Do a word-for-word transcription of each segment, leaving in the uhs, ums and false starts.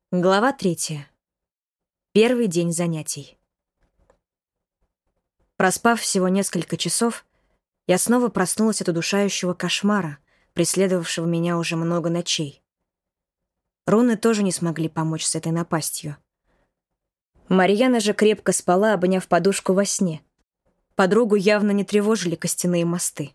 Глава третья. Первый день занятий. Проспав всего несколько часов, я снова проснулась от удушающего кошмара, преследовавшего меня уже много ночей. Руны тоже не смогли помочь с этой напастью. Марьяна же крепко спала, обняв подушку во сне. Подругу явно не тревожили костяные мосты.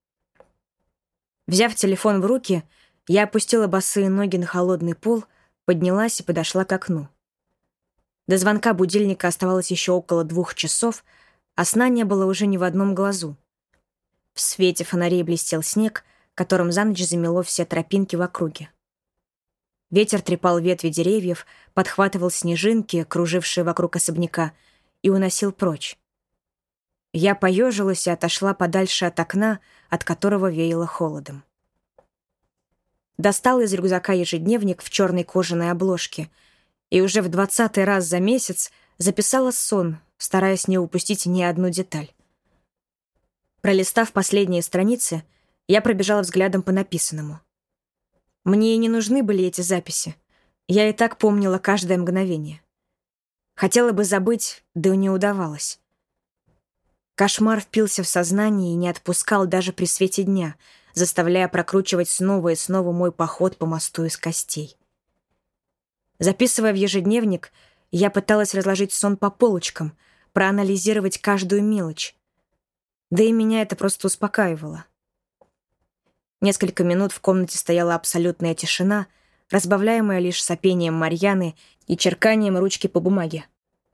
Взяв телефон в руки, я опустила босые ноги на холодный пол, поднялась и подошла к окну. До звонка будильника оставалось еще около двух часов, а сна не было уже ни в одном глазу. В свете фонарей блестел снег, которым за ночь замело все тропинки в округе. Ветер трепал ветви деревьев, подхватывал снежинки, кружившие вокруг особняка, и уносил прочь. Я поежилась и отошла подальше от окна, от которого веяло холодом. Достала из рюкзака ежедневник в черной кожаной обложке и уже в двадцатый раз за месяц записала сон, стараясь не упустить ни одну деталь. Пролистав последние страницы, я пробежала взглядом по написанному. Мне и не нужны были эти записи. Я и так помнила каждое мгновение. Хотела бы забыть, да не удавалось. Кошмар впился в сознание и не отпускал даже при свете дня, заставляя прокручивать снова и снова мой поход по мосту из костей. Записывая в ежедневник, я пыталась разложить сон по полочкам, проанализировать каждую мелочь. Да и меня это просто успокаивало. Несколько минут в комнате стояла абсолютная тишина, разбавляемая лишь сопением Марьяны и черканием ручки по бумаге.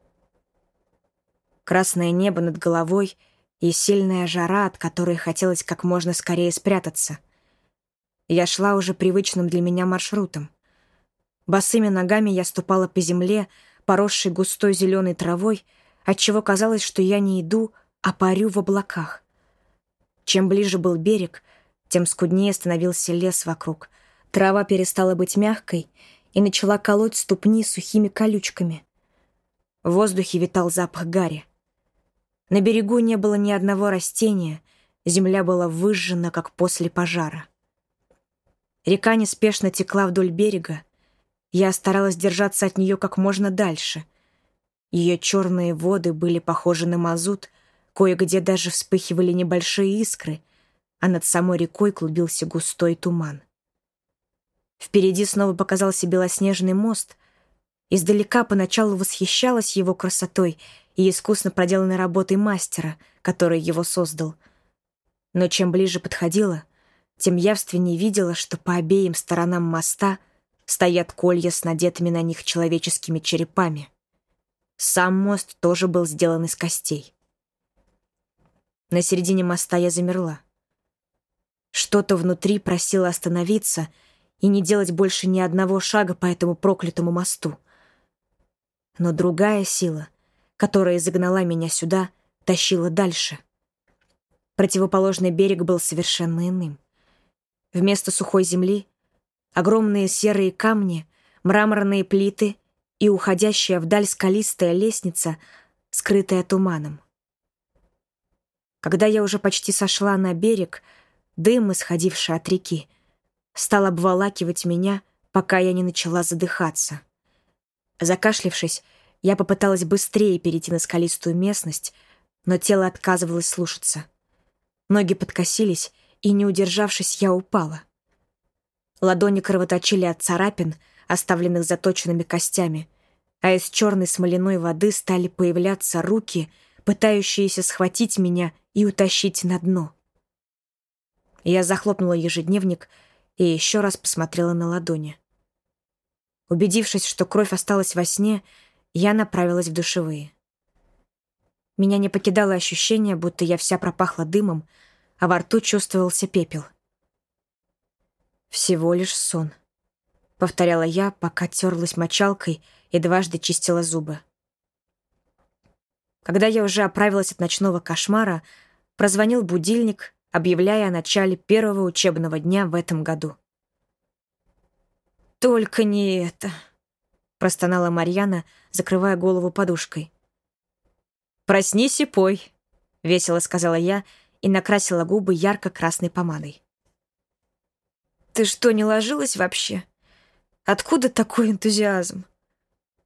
Красное небо над головой и сильная жара, от которой хотелось как можно скорее спрятаться. Я шла уже привычным для меня маршрутом. Босыми ногами я ступала по земле, поросшей густой зеленой травой, отчего казалось, что я не иду, а парю в облаках. Чем ближе был берег, тем скуднее становился лес вокруг. Трава перестала быть мягкой и начала колоть ступни сухими колючками. В воздухе витал запах гари. На берегу не было ни одного растения, земля была выжжена, как после пожара. Река неспешно текла вдоль берега. Я старалась держаться от нее как можно дальше. Ее черные воды были похожи на мазут, кое-где даже вспыхивали небольшие искры, а над самой рекой клубился густой туман. Впереди снова показался белоснежный мост. Издалека поначалу восхищалась его красотой и искусно проделанной работой мастера, который его создал. Но чем ближе подходила, тем явственнее видела, что по обеим сторонам моста стоят колья с надетыми на них человеческими черепами. Сам мост тоже был сделан из костей. На середине моста я замерла. Что-то внутри просило остановиться и не делать больше ни одного шага по этому проклятому мосту. Но другая сила, которая загнала меня сюда, тащила дальше. Противоположный берег был совершенно иным. Вместо сухой земли — огромные серые камни, мраморные плиты и уходящая вдаль скалистая лестница, скрытая туманом. Когда я уже почти сошла на берег, дым, исходивший от реки, стал обволакивать меня, пока я не начала задыхаться. Закашлявшись, я попыталась быстрее перейти на скалистую местность, но тело отказывалось слушаться. Ноги подкосились, и, не удержавшись, я упала. Ладони кровоточили от царапин, оставленных заточенными костями, а из черной смоляной воды стали появляться руки, пытающиеся схватить меня и утащить на дно. Я захлопнула ежедневник и еще раз посмотрела на ладони. Убедившись, что кровь осталась во сне, я направилась в душевые. Меня не покидало ощущение, будто я вся пропахла дымом, а во рту чувствовался пепел. «Всего лишь сон», — повторяла я, пока терлась мочалкой и дважды чистила зубы. Когда я уже оправилась от ночного кошмара, прозвонил будильник, объявляя о начале первого учебного дня в этом году. «Только не это», — простонала Марьяна, закрывая голову подушкой. «Проснись и пой», — весело сказала я и накрасила губы ярко-красной помадой. «Ты что, не ложилась вообще? Откуда такой энтузиазм?»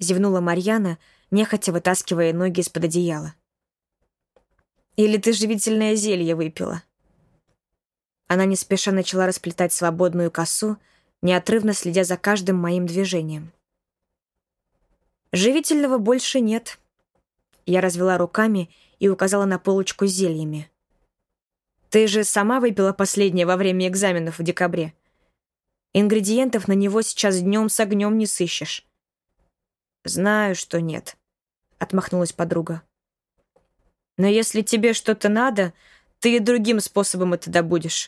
зевнула Марьяна, нехотя вытаскивая ноги из-под одеяла. «Или ты живительное зелье выпила?» Она не спеша начала расплетать свободную косу, неотрывно следя за каждым моим движением. «Живительного больше нет». Я развела руками и указала на полочку с зельями. «Ты же сама выпила последнее во время экзаменов в декабре. Ингредиентов на него сейчас днем с огнем не сыщешь». «Знаю, что нет», — отмахнулась подруга. «Но если тебе что-то надо, ты и другим способом это добудешь».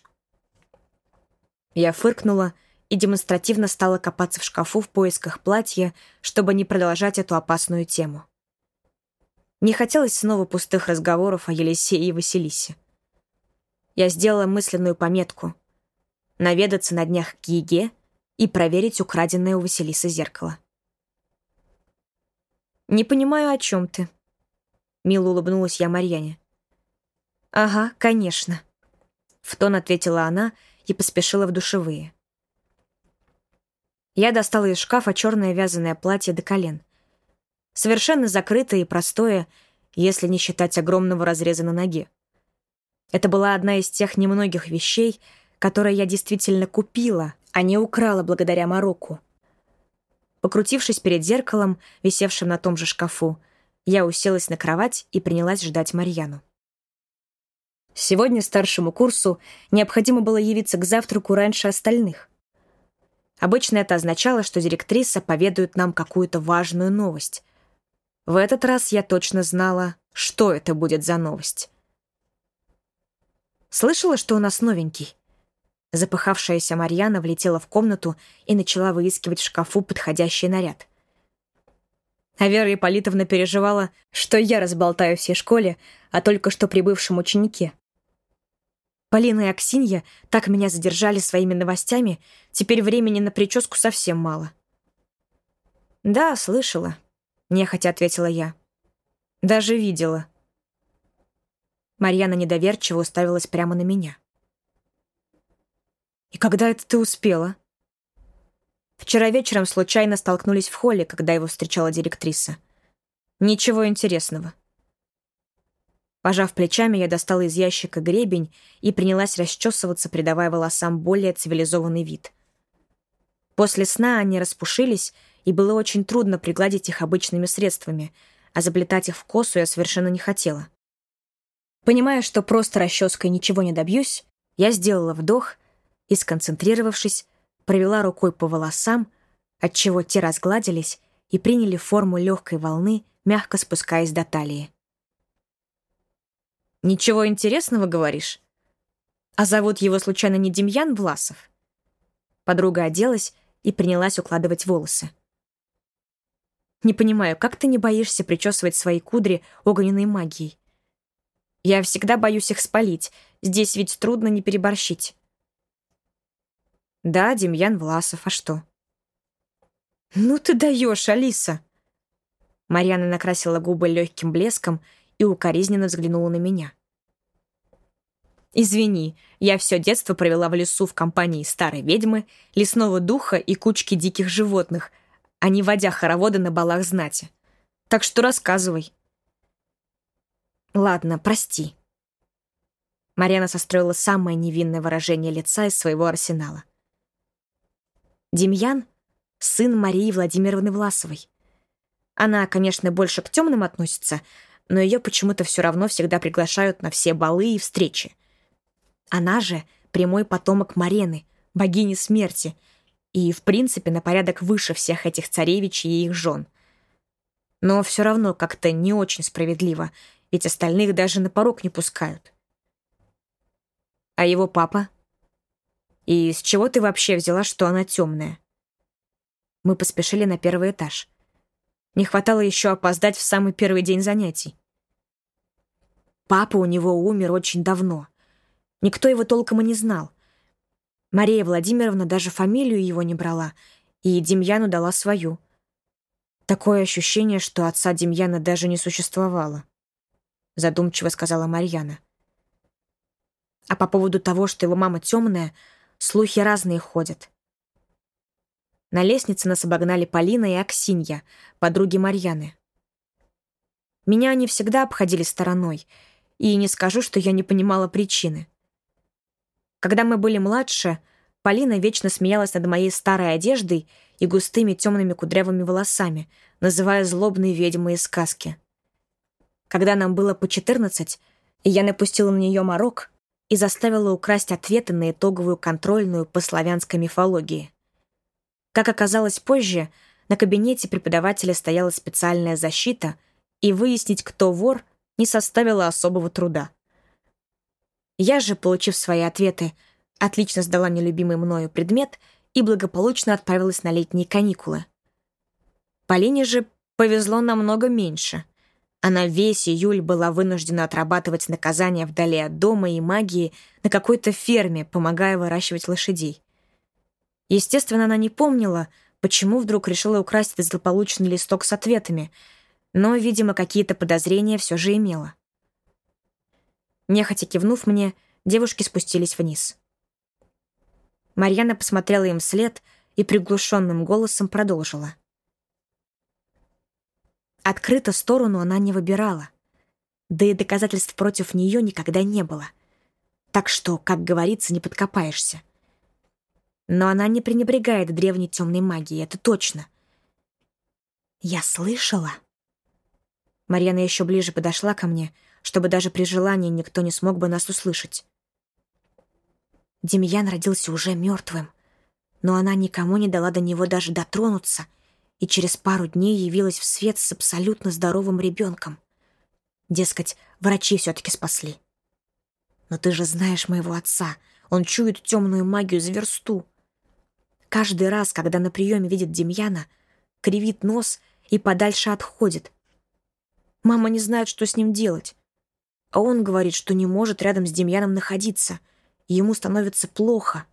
Я фыркнула и демонстративно стала копаться в шкафу в поисках платья, чтобы не продолжать эту опасную тему. Не хотелось снова пустых разговоров о Елисее и Василисе. Я сделала мысленную пометку — наведаться на днях к Еге и проверить украденное у Василисы зеркало. «Не понимаю, о чем ты?» Мило улыбнулась я Марьяне. «Ага, конечно», — в тон ответила она и поспешила в душевые. Я достала из шкафа черное вязаное платье до колен. Совершенно закрытое и простое, если не считать огромного разреза на ноге. Это была одна из тех немногих вещей, которые я действительно купила, а не украла благодаря Марокко. Покрутившись перед зеркалом, висевшим на том же шкафу, я уселась на кровать и принялась ждать Марьяну. Сегодня старшему курсу необходимо было явиться к завтраку раньше остальных. Обычно это означало, что директриса поведает нам какую-то важную новость. В этот раз я точно знала, что это будет за новость. «Слышала, что у нас новенький?» Запыхавшаяся Марьяна влетела в комнату и начала выискивать в шкафу подходящий наряд. А Вера Ипполитовна переживала, что я разболтаю всей школе о только что прибывшем ученике. Полина и Аксинья так меня задержали своими новостями, теперь времени на прическу совсем мало. «Да, слышала», — нехотя ответила я. «Даже видела». Марьяна недоверчиво уставилась прямо на меня. «И когда это ты успела?» Вчера вечером случайно столкнулись в холле, когда его встречала директриса. Ничего интересного. Пожав плечами, я достала из ящика гребень и принялась расчесываться, придавая волосам более цивилизованный вид. После сна они распушились, и было очень трудно пригладить их обычными средствами, а заплетать их в косу я совершенно не хотела. Понимая, что просто расческой ничего не добьюсь, я сделала вдох и, сконцентрировавшись, провела рукой по волосам, отчего те разгладились и приняли форму легкой волны, мягко спускаясь до талии. «Ничего интересного, говоришь? А зовут его случайно не Демьян Власов?» Подруга оделась и принялась укладывать волосы. «Не понимаю, как ты не боишься причесывать свои кудри огненной магией? Я всегда боюсь их спалить, здесь ведь трудно не переборщить». «Да, Демьян Власов, а что?» «Ну ты даешь, Алиса!» Марьяна накрасила губы легким блеском и укоризненно взглянула на меня. «Извини, я все детство провела в лесу в компании старой ведьмы, лесного духа и кучки диких животных, а не водя хороводы на балах знати. Так что рассказывай». «Ладно, прости». Марьяна состроила самое невинное выражение лица из своего арсенала. Демьян — сын Марии Владимировны Власовой. Она, конечно, больше к темным относится, но ее почему-то все равно всегда приглашают на все балы и встречи. Она же прямой потомок Марены, богини смерти, и, в принципе, на порядок выше всех этих царевичей и их жен. Но все равно как-то не очень справедливо, ведь остальных даже на порог не пускают. А его папа? И с чего ты вообще взяла, что она темная? Мы поспешили на первый этаж. Не хватало еще опоздать в самый первый день занятий. Папа у него умер очень давно. Никто его толком и не знал. Мария Владимировна даже фамилию его не брала, и Демьяну дала свою. Такое ощущение, что отца Демьяна даже не существовало, задумчиво сказала Марьяна. А по поводу того, что его мама темная, слухи разные ходят. На лестнице нас обогнали Полина и Аксинья, подруги Марьяны. Меня они всегда обходили стороной, и не скажу, что я не понимала причины. Когда мы были младше, Полина вечно смеялась над моей старой одеждой и густыми темными кудрявыми волосами, называя злобной ведьмой из сказки. Когда нам было по четырнадцать, я напустила на нее морок и заставила украсть ответы на итоговую контрольную по славянской мифологии. Как оказалось позже, на кабинете преподавателя стояла специальная защита, и выяснить, кто вор, не составило особого труда. Я же, получив свои ответы, отлично сдала нелюбимый мною предмет и благополучно отправилась на летние каникулы. Полине же повезло намного меньше. Она весь июль была вынуждена отрабатывать наказание вдали от дома и магии на какой-то ферме, помогая выращивать лошадей. Естественно, она не помнила, почему вдруг решила украсть этот злополучный листок с ответами, но, видимо, какие-то подозрения все же имела. Нехотя кивнув мне, девушки спустились вниз. Марьяна посмотрела им вслед и приглушенным голосом продолжила. Открыто сторону она не выбирала, да и доказательств против нее никогда не было. Так что, как говорится, не подкопаешься. Но она не пренебрегает древней темной магией, это точно. Я слышала. Марьяна еще ближе подошла ко мне, чтобы даже при желании никто не смог бы нас услышать. Демьян родился уже мертвым, но она никому не дала до него даже дотронуться и через пару дней явилась в свет с абсолютно здоровым ребенком. Дескать, врачи все-таки спасли. Но ты же знаешь моего отца, он чует темную магию за версту. Каждый раз, когда на приеме видит Демьяна, кривит нос и подальше отходит. Мама не знает, что с ним делать. А он говорит, что не может рядом с Демьяном находиться, и ему становится плохо.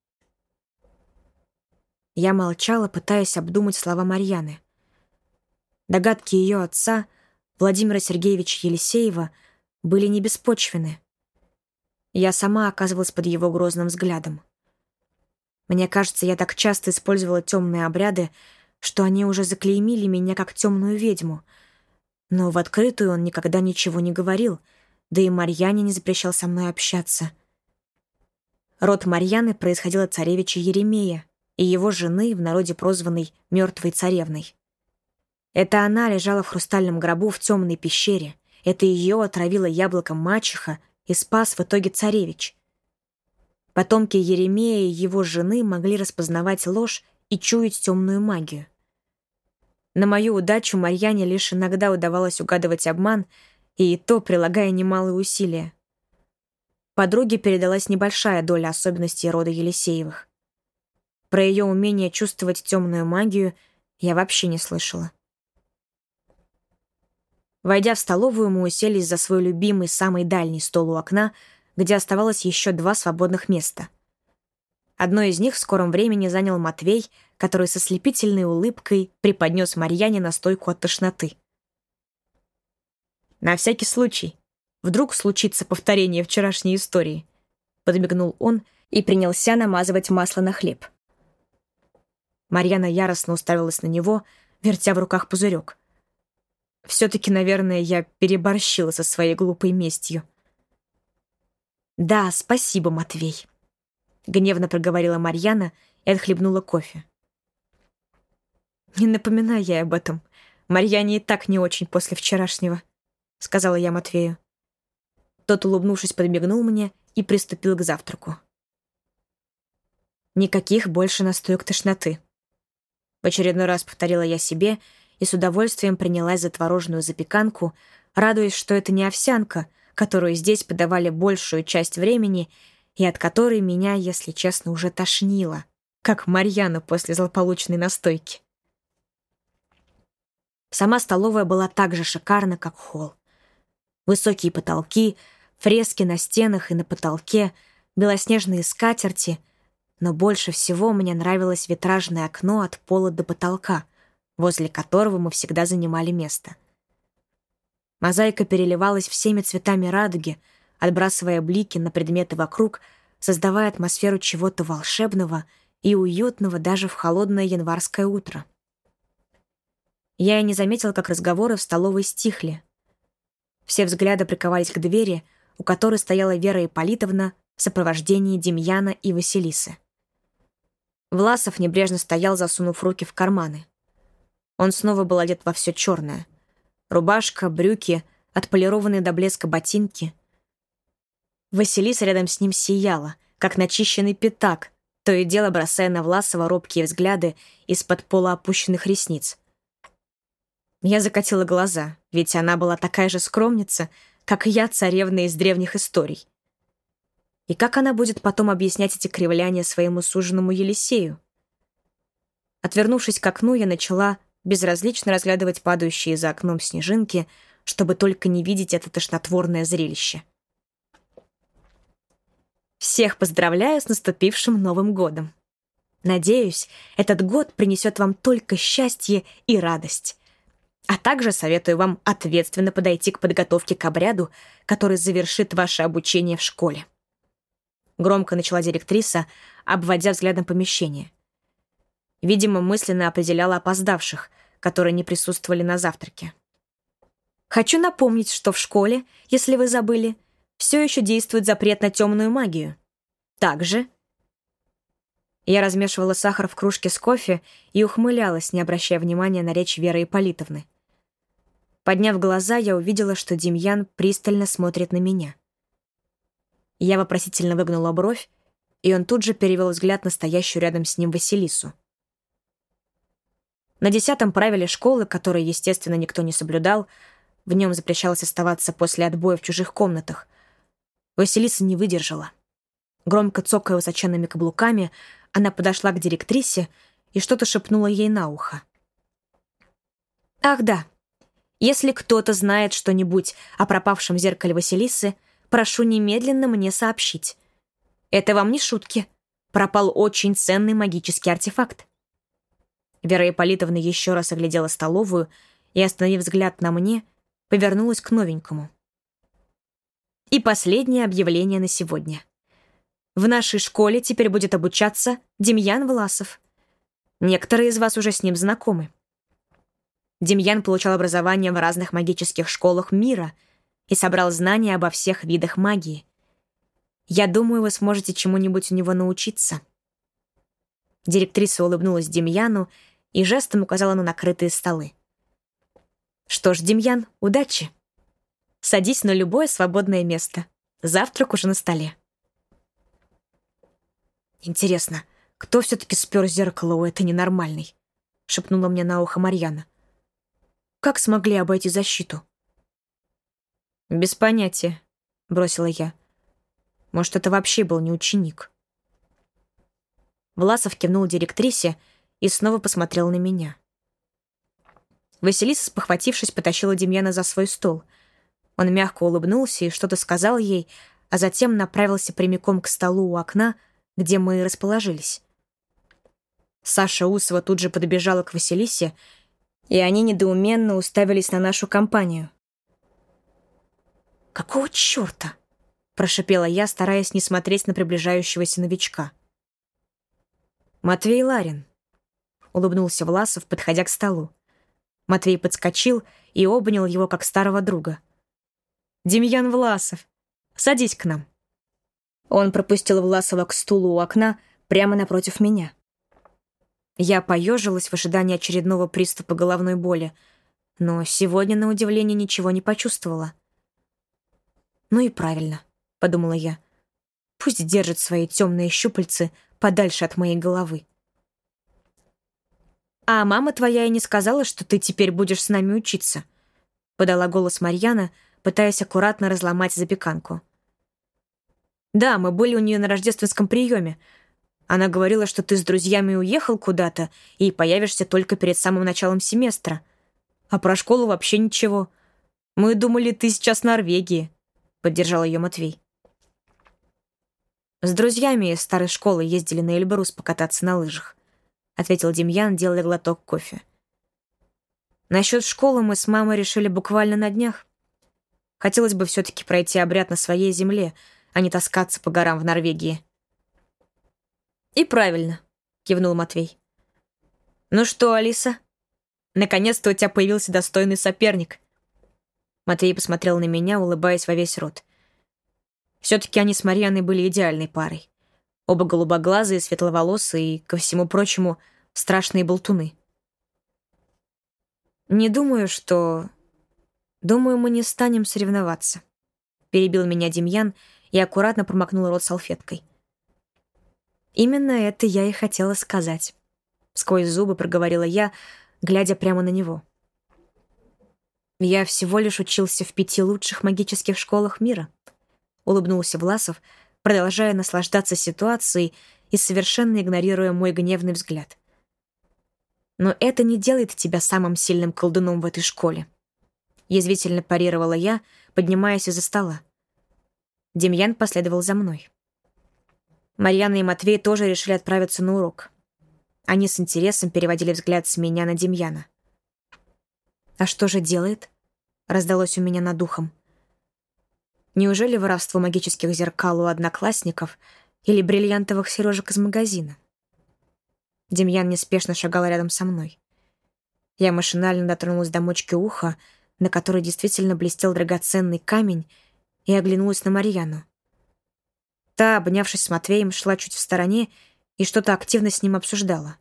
Я молчала, пытаясь обдумать слова Марьяны. Догадки ее отца, Владимира Сергеевича Елисеева, были не беспочвены. Я сама оказывалась под его грозным взглядом. Мне кажется, я так часто использовала темные обряды, что они уже заклеймили меня как темную ведьму. Но в открытую он никогда ничего не говорил, да и Марьяне не запрещал со мной общаться. Род Марьяны происходил от царевича Еремея и его жены, в народе прозванной «мертвой царевной». Это она лежала в хрустальном гробу в темной пещере, это ее отравила яблоком мачеха и спас в итоге царевич. Потомки Еремея и его жены могли распознавать ложь и чуять темную магию. На мою удачу Марьяне лишь иногда удавалось угадывать обман, и то прилагая немалые усилия. Подруге передалась небольшая доля особенностей рода Елисеевых. Про ее умение чувствовать темную магию я вообще не слышала. Войдя в столовую, мы уселись за свой любимый, самый дальний стол у окна, где оставалось еще два свободных места. Одно из них в скором времени занял Матвей, который со слепительной улыбкой преподнес Марьяне настойку от тошноты. «На всякий случай. Вдруг случится повторение вчерашней истории», — подмигнул он и принялся намазывать масло на хлеб. Марьяна яростно уставилась на него, вертя в руках пузырек. Все-таки, наверное, я переборщила со своей глупой местью. «Да, спасибо, Матвей», — гневно проговорила Марьяна и отхлебнула кофе. «Не напоминай ей об этом. Марьяне и так не очень после вчерашнего», — сказала я Матвею. Тот, улыбнувшись, подмигнул мне и приступил к завтраку. «Никаких больше настоек тошноты», — в очередной раз повторила я себе и с удовольствием принялась за творожную запеканку, радуясь, что это не овсянка, которую здесь подавали большую часть времени и от которой меня, если честно, уже тошнило, как Марьяна после злополучной настойки. Сама столовая была так же шикарна, как холл. Высокие потолки, фрески на стенах и на потолке, белоснежные скатерти, но больше всего мне нравилось витражное окно от пола до потолка, возле которого мы всегда занимали место. Мозаика переливалась всеми цветами радуги, отбрасывая блики на предметы вокруг, создавая атмосферу чего-то волшебного и уютного даже в холодное январское утро. Я и не заметила, как разговоры в столовой стихли. Все взгляды приковались к двери, у которой стояла Вера Ипполитовна в сопровождении Демьяна и Василисы. Власов небрежно стоял, засунув руки в карманы. Он снова был одет во все черное. Рубашка, брюки, отполированные до блеска ботинки. Василиса рядом с ним сияла, как начищенный пятак, то и дело бросая на Власова робкие взгляды из-под полуопущенных ресниц. Я закатила глаза, ведь она была такая же скромница, как и я, царевна из древних историй. И как она будет потом объяснять эти кривляния своему суженому Елисею? Отвернувшись к окну, я начала безразлично разглядывать падающие за окном снежинки, чтобы только не видеть это тошнотворное зрелище. Всех поздравляю с наступившим Новым годом. Надеюсь, этот год принесет вам только счастье и радость. А также советую вам ответственно подойти к подготовке к обряду, который завершит ваше обучение в школе. Громко начала директриса, обводя взглядом помещение. Видимо, мысленно определяла опоздавших, которые не присутствовали на завтраке. Хочу напомнить, что в школе, если вы забыли, все еще действует запрет на темную магию. Также я размешивала сахар в кружке с кофе и ухмылялась, не обращая внимания на речь Веры Ипполитовны. Подняв глаза, я увидела, что Демьян пристально смотрит на меня. Я вопросительно выгнула бровь, и он тут же перевел взгляд на стоящую рядом с ним Василису. На десятом правиле школы, которое, естественно, никто не соблюдал, в нем запрещалось оставаться после отбоя в чужих комнатах, Василиса не выдержала. Громко цокая высоченными каблуками, она подошла к директрисе и что-то шепнула ей на ухо. «Ах да, если кто-то знает что-нибудь о пропавшем зеркале Василисы, прошу немедленно мне сообщить. Это вам не шутки. Пропал очень ценный магический артефакт». Вера Ипполитовна еще раз оглядела столовую и, остановив взгляд на мне, повернулась к новенькому. И последнее объявление на сегодня. В нашей школе теперь будет обучаться Демьян Власов. Некоторые из вас уже с ним знакомы. Демьян получал образование в разных магических школах мира и собрал знания обо всех видах магии. Я думаю, вы сможете чему-нибудь у него научиться. Директриса улыбнулась Демьяну и жестом указала на накрытые столы. Что ж, Демьян, удачи. Садись на любое свободное место. Завтрак уже на столе. Интересно, кто все-таки спер зеркало у этой ненормальной? Шепнула мне на ухо Марьяна. Как смогли обойти защиту? Без понятия, бросила я. Может, это вообще был не ученик? Власов кивнул директрисе и снова посмотрел на меня. Василиса, спохватившись, потащила Демьяна за свой стол. Он мягко улыбнулся и что-то сказал ей, а затем направился прямиком к столу у окна, где мы расположились. Саша Усова тут же подбежала к Василисе, и они недоуменно уставились на нашу компанию. «Какого черта?» — прошипела я, стараясь не смотреть на приближающегося новичка. «Матвей Ларин», — улыбнулся Власов, подходя к столу. Матвей подскочил и обнял его, как старого друга. «Демьян Власов, садись к нам». Он пропустил Власова к стулу у окна прямо напротив меня. Я поежилась в ожидании очередного приступа головной боли, но сегодня, на удивление, ничего не почувствовала. «Ну и правильно», — подумала я. «Пусть держит свои темные щупальцы подальше от моей головы». «А мама твоя и не сказала, что ты теперь будешь с нами учиться?» — подала голос Марьяна, пытаясь аккуратно разломать запеканку. «Да, мы были у нее на рождественском приеме. Она говорила, что ты с друзьями уехал куда-то и появишься только перед самым началом семестра. А про школу вообще ничего. Мы думали, ты сейчас в Норвегии», — поддержал ее Матвей. «С друзьями из старой школы ездили на Эльбрус покататься на лыжах», — ответил Демьян, делая глоток кофе. «Насчет школы мы с мамой решили буквально на днях. Хотелось бы все-таки пройти обряд на своей земле, а не таскаться по горам в Норвегии». «И правильно», кивнул Матвей. «Ну что, Алиса, наконец-то у тебя появился достойный соперник». Матвей посмотрел на меня, улыбаясь во весь рот. Все-таки они с Марьяной были идеальной парой. Оба голубоглазые, светловолосые и, ко всему прочему, страшные болтуны. «Не думаю, что... Думаю, мы не станем соревноваться», — перебил меня Демьян и аккуратно промокнул рот салфеткой. «Именно это я и хотела сказать», — сквозь зубы проговорила я, глядя прямо на него. «Я всего лишь учился в пяти лучших магических школах мира», — улыбнулся Власов, продолжая наслаждаться ситуацией и совершенно игнорируя мой гневный взгляд. «Но это не делает тебя самым сильным колдуном в этой школе», — язвительно парировала я, поднимаясь из-за стола. Демьян последовал за мной. Марьяна и Матвей тоже решили отправиться на урок. Они с интересом переводили взгляд с меня на Демьяна. «А что же делает?» — раздалось у меня над ухом. Неужели воровство магических зеркал у одноклассников или бриллиантовых сережек из магазина? Демьян неспешно шагал рядом со мной. Я машинально дотронулась до мочки уха, на которой действительно блестел драгоценный камень, и оглянулась на Марьяну. Та, обнявшись с Матвеем, шла чуть в стороне и что-то активно с ним обсуждала.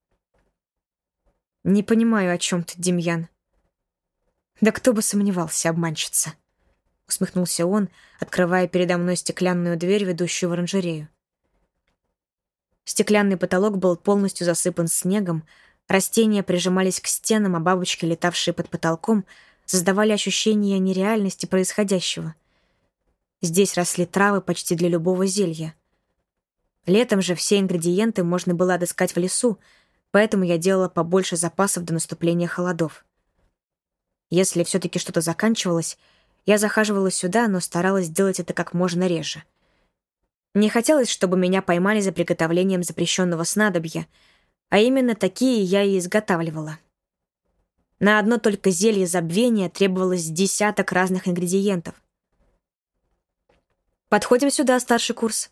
«Не понимаю, о чем ты, Демьян». «Да кто бы сомневался, обманщица», — усмехнулся он, открывая передо мной стеклянную дверь, ведущую в оранжерею. Стеклянный потолок был полностью засыпан снегом, растения прижимались к стенам, а бабочки, летавшие под потолком, создавали ощущение нереальности происходящего. Здесь росли травы почти для любого зелья. Летом же все ингредиенты можно было отыскать в лесу, поэтому я делала побольше запасов до наступления холодов. Если все-таки что-то заканчивалось, я захаживала сюда, но старалась делать это как можно реже. Не хотелось, чтобы меня поймали за приготовлением запрещенного снадобья, а именно такие я и изготавливала. На одно только зелье забвения требовалось десяток разных ингредиентов. «Подходим сюда, старший курс»,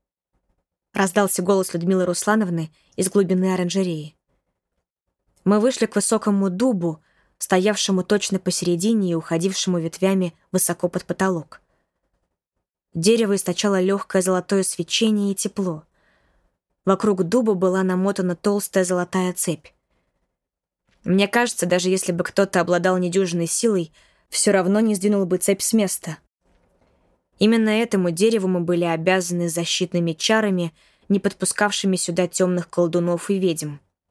— раздался голос Людмилы Руслановны из глубины оранжереи. Мы вышли к высокому дубу, стоявшему точно посередине и уходившему ветвями высоко под потолок. Дерево источало легкое золотое свечение и тепло. Вокруг дуба была намотана толстая золотая цепь. Мне кажется, даже если бы кто-то обладал недюжинной силой, все равно не сдвинул бы цепь с места. Именно этому дереву мы были обязаны защитными чарами, не подпускавшими сюда темных колдунов и ведьм.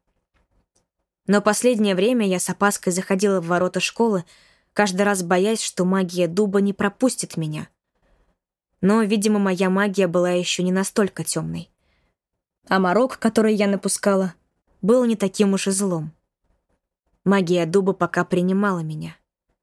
Но последнее время я с опаской заходила в ворота школы, каждый раз боясь, что магия дуба не пропустит меня. Но, видимо, моя магия была еще не настолько темной. А морок, который я напускала, был не таким уж и злом. Магия дуба пока принимала меня.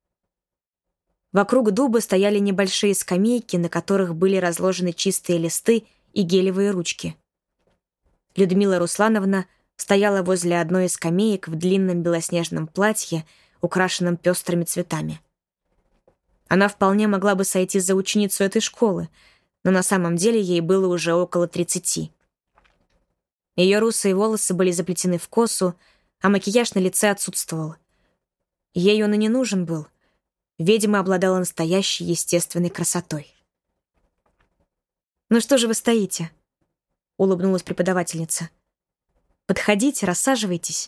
Вокруг дуба стояли небольшие скамейки, на которых были разложены чистые листы и гелевые ручки. Людмила Руслановна стояла возле одной из скамеек в длинном белоснежном платье, украшенном пестрыми цветами. Она вполне могла бы сойти за ученицу этой школы, но на самом деле ей было уже около тридцати. Ее русые волосы были заплетены в косу, а макияж на лице отсутствовал. Ей он и не нужен был. Ведьма обладала настоящей естественной красотой. «Ну что же вы стоите?» — улыбнулась преподавательница. «Подходите, рассаживайтесь».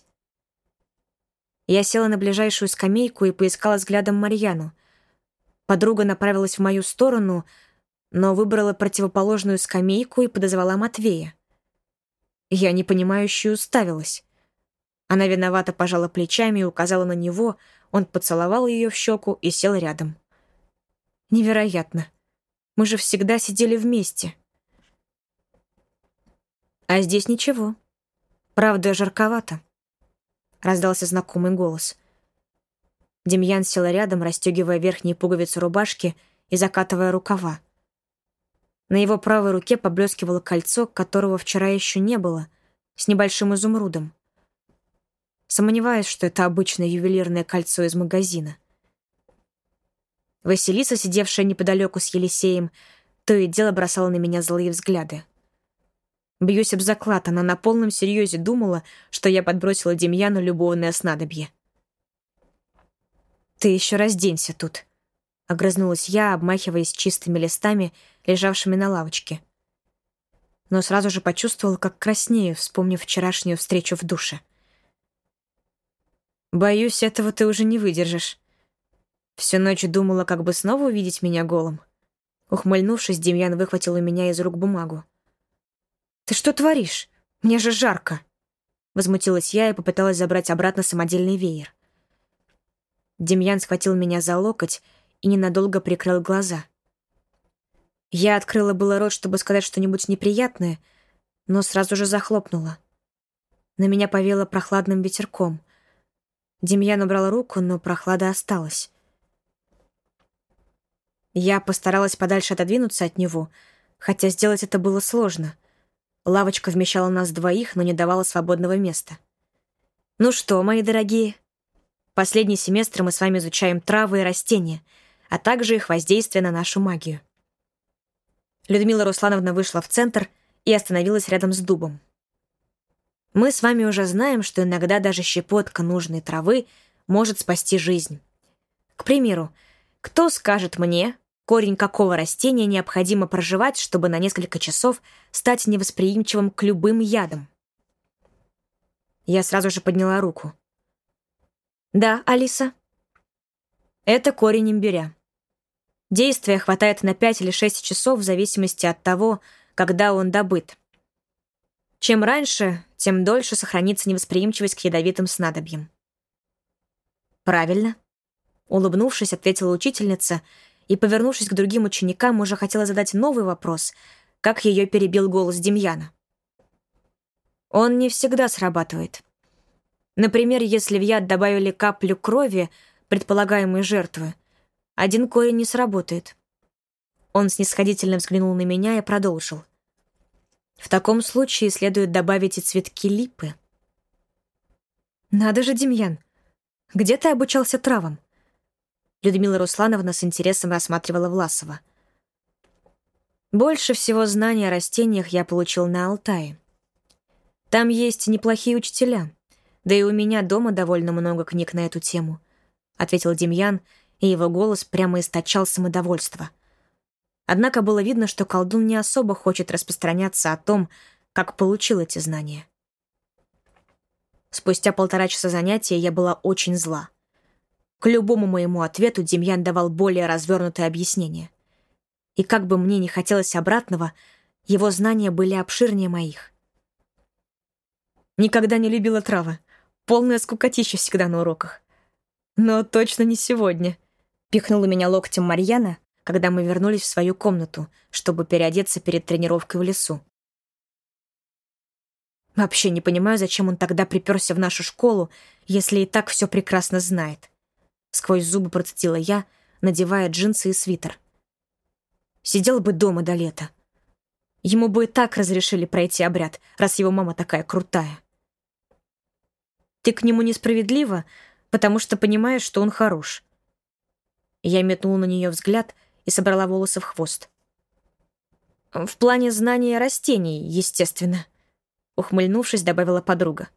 Я села на ближайшую скамейку и поискала взглядом Марьяну. Подруга направилась в мою сторону, но выбрала противоположную скамейку и подозвала Матвея. Я непонимающе уставилась. Она виновато пожала плечами и указала на него, он поцеловал ее в щеку и сел рядом. Невероятно. Мы же всегда сидели вместе. А здесь ничего. Правда, жарковато. Раздался знакомый голос. Демьян сел рядом, расстегивая верхние пуговицы рубашки и закатывая рукава. На его правой руке поблескивало кольцо, которого вчера еще не было, с небольшим изумрудом. Сомневаюсь, что это обычное ювелирное кольцо из магазина. Василиса, сидевшая неподалеку с Елисеем, то и дело бросала на меня злые взгляды. Бьюсь об заклад, она на полном серьезе думала, что я подбросила Демьяну любовное снадобье. «Ты еще разденься тут», — огрызнулась я, обмахиваясь чистыми листами, лежавшими на лавочке. Но сразу же почувствовала, как краснею, вспомнив вчерашнюю встречу в душе. «Боюсь, этого ты уже не выдержишь. Всю ночь думала, как бы снова увидеть меня голым». Ухмыльнувшись, Демьян выхватил у меня из рук бумагу. «Ты что творишь? Мне же жарко!» Возмутилась я и попыталась забрать обратно самодельный веер. Демьян схватил меня за локоть и ненадолго прикрыл глаза. Я открыла было рот, чтобы сказать что-нибудь неприятное, но сразу же захлопнула. На меня повеяло прохладным ветерком. Демьян убрал руку, но прохлада осталась. Я постаралась подальше отодвинуться от него, хотя сделать это было сложно. Лавочка вмещала нас двоих, но не давала свободного места. «Ну что, мои дорогие, последний семестр мы с вами изучаем травы и растения, а также их воздействие на нашу магию». Людмила Руслановна вышла в центр и остановилась рядом с дубом. «Мы с вами уже знаем, что иногда даже щепотка нужной травы может спасти жизнь. К примеру, кто скажет мне, корень какого растения необходимо прожевать, чтобы на несколько часов стать невосприимчивым к любым ядам?» Я сразу же подняла руку. «Да, Алиса?» «Это корень имбиря. Действия хватает на пять или шесть часов в зависимости от того, когда он добыт. Чем раньше, тем дольше сохранится невосприимчивость к ядовитым снадобьям». «Правильно», — улыбнувшись, ответила учительница и, повернувшись к другим ученикам, уже хотела задать новый вопрос, как ее перебил голос Демьяна. «Он не всегда срабатывает. Например, если в яд добавили каплю крови предполагаемой жертвы, один корень не сработает». Он снисходительно взглянул на меня и продолжил. «В таком случае следует добавить и цветки липы». «Надо же, Демьян, где ты обучался травам?» Людмила Руслановна с интересом рассматривала Власова. «Больше всего знаний о растениях я получил на Алтае. Там есть неплохие учителя, да и у меня дома довольно много книг на эту тему», ответил Демьян, и его голос прямо источал самодовольство. Однако было видно, что колдун не особо хочет распространяться о том, как получил эти знания. Спустя полтора часа занятия я была очень зла. К любому моему ответу Демьян давал более развернутое объяснение. И как бы мне ни хотелось обратного, его знания были обширнее моих. Никогда не любила травы. Полная скукотища всегда на уроках. Но точно не сегодня. Пихнула меня локтем Марьяна, когда мы вернулись в свою комнату, чтобы переодеться перед тренировкой в лесу. Вообще не понимаю, зачем он тогда приперся в нашу школу, если и так все прекрасно знает. Сквозь зубы процедила я, надевая джинсы и свитер. Сидел бы дома до лета. Ему бы и так разрешили пройти обряд, раз его мама такая крутая. Ты к нему несправедлива, потому что понимаешь, что он хорош. Я метнула на нее взгляд и собрала волосы в хвост. В плане знания растений, естественно. Ухмыльнувшись, добавила подруга.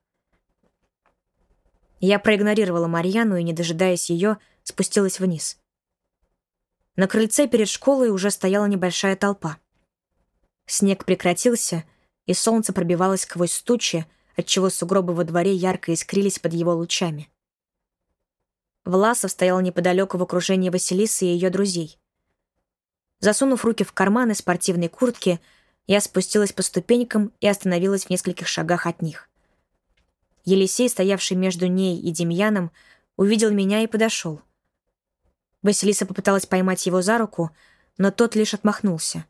Я проигнорировала Марьяну и, не дожидаясь ее, спустилась вниз. На крыльце перед школой уже стояла небольшая толпа. Снег прекратился, и солнце пробивалось сквозь тучи, отчего сугробы во дворе ярко искрились под его лучами. Власов стоял неподалеку в окружении Василисы и ее друзей. Засунув руки в карманы спортивной куртки, я спустилась по ступенькам и остановилась в нескольких шагах от них. Елисей, стоявший между ней и Демьяном, увидел меня и подошел. Василиса попыталась поймать его за руку, но тот лишь отмахнулся.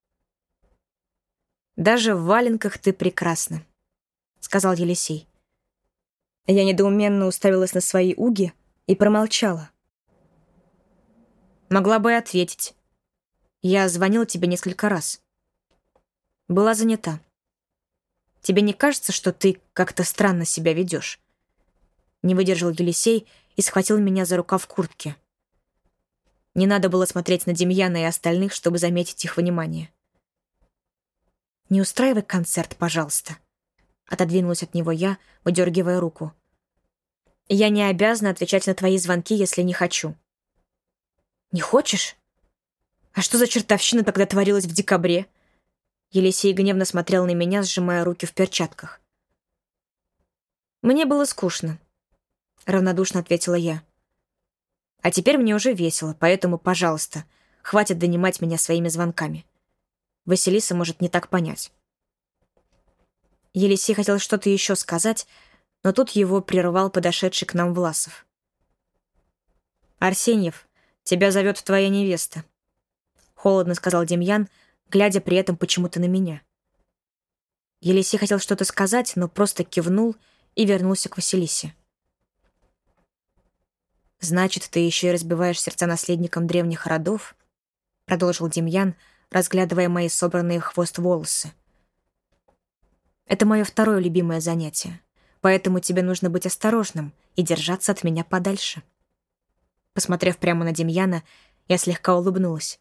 «Даже в валенках ты прекрасна», — сказал Елисей. Я недоуменно уставилась на свои уги и промолчала. Могла бы и ответить. Я звонила тебе несколько раз. Была занята. Тебе не кажется, что ты как-то странно себя ведешь?» Не выдержал Елисей и схватил меня за рукав куртки. Не надо было смотреть на Демьяна и остальных, чтобы заметить их внимание. «Не устраивай концерт, пожалуйста», — отодвинулась от него я, выдергивая руку. «Я не обязана отвечать на твои звонки, если не хочу». «Не хочешь? А что за чертовщина тогда творилась в декабре?» Елисей гневно смотрел на меня, сжимая руки в перчатках. «Мне было скучно», — равнодушно ответила я. «А теперь мне уже весело, поэтому, пожалуйста, хватит донимать меня своими звонками. Василиса может не так понять». Елисей хотел что-то еще сказать, но тут его прервал подошедший к нам Власов. «Арсеньев, тебя зовет твоя невеста», — холодно сказал Демьян, глядя при этом почему-то на меня. Елисей хотел что-то сказать, но просто кивнул и вернулся к Василисе. «Значит, ты еще и разбиваешь сердца наследникам древних родов?» — продолжил Демьян, разглядывая мои собранные в хвост волосы. «Это мое второе любимое занятие, поэтому тебе нужно быть осторожным и держаться от меня подальше». Посмотрев прямо на Демьяна, я слегка улыбнулась.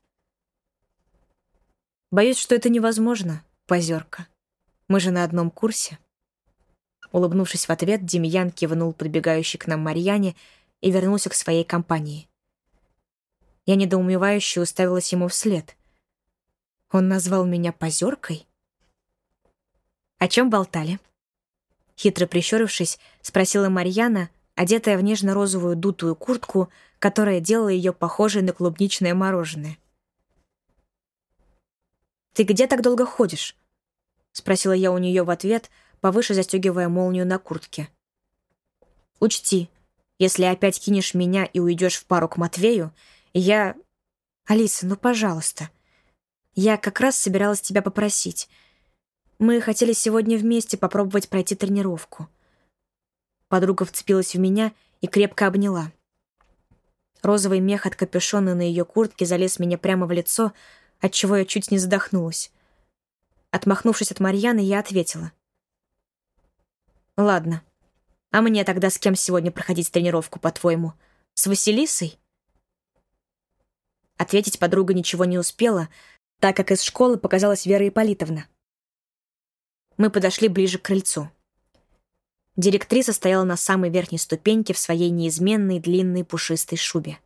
«Боюсь, что это невозможно, позерка. Мы же на одном курсе». Улыбнувшись в ответ, Демьян кивнул подбегающей к нам Марьяне и вернулся к своей компании. Я недоумевающе уставилась ему вслед. Он назвал меня позеркой? «О чем болтали?» Хитро прищурившись, спросила Марьяна, одетая в нежно-розовую дутую куртку, которая делала ее похожей на клубничное мороженое. «Ты где так долго ходишь?» — спросила я у нее в ответ, повыше застегивая молнию на куртке. «Учти, если опять кинешь меня и уйдешь в пару к Матвею, я... Алиса, ну, пожалуйста. Я как раз собиралась тебя попросить. Мы хотели сегодня вместе попробовать пройти тренировку». Подруга вцепилась в меня и крепко обняла. Розовый мех от капюшона на ее куртке залез мне прямо в лицо, отчего я чуть не задохнулась. Отмахнувшись от Марьяны, я ответила. «Ладно. А мне тогда с кем сегодня проходить тренировку, по-твоему? С Василисой?» Ответить подруга ничего не успела, так как из школы показалась Вера Ипполитовна. Мы подошли ближе к крыльцу. Директриса стояла на самой верхней ступеньке в своей неизменной длинной пушистой шубе.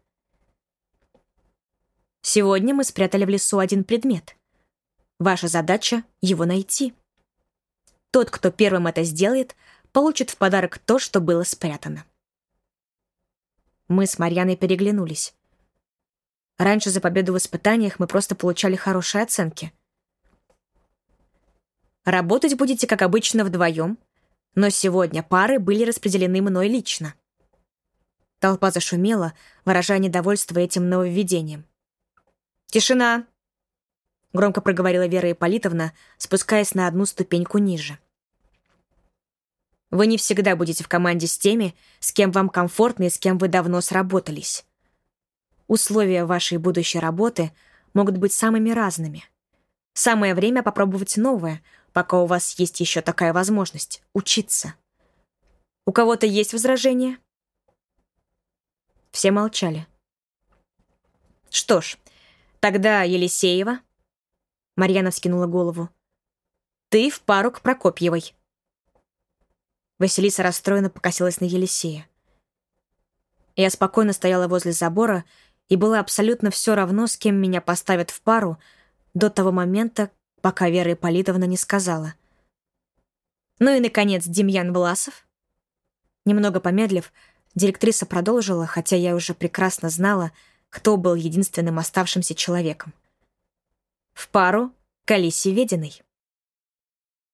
«Сегодня мы спрятали в лесу один предмет. Ваша задача — его найти. Тот, кто первым это сделает, получит в подарок то, что было спрятано». Мы с Марьяной переглянулись. Раньше за победу в испытаниях мы просто получали хорошие оценки. «Работать будете, как обычно, вдвоем, но сегодня пары были распределены мной лично». Толпа зашумела, выражая недовольство этим нововведением. «Тишина!» — громко проговорила Вера Ипполитовна, спускаясь на одну ступеньку ниже. «Вы не всегда будете в команде с теми, с кем вам комфортно и с кем вы давно сработались. Условия вашей будущей работы могут быть самыми разными. Самое время попробовать новое, пока у вас есть еще такая возможность — учиться. У кого-то есть возражения?» Все молчали. «Что ж, тогда, Елисеева...» Марьяна вскинула голову. «Ты в пару к Прокопьевой». Василиса расстроенно покосилась на Елисея. Я спокойно стояла возле забора, и было абсолютно все равно, с кем меня поставят в пару, до того момента, пока Вера Ипполитовна не сказала. «Ну и, наконец, Демьян Власов». Немного помедлив, директриса продолжила, хотя я уже прекрасно знала, кто был единственным оставшимся человеком. «В пару к Алисе Вединой».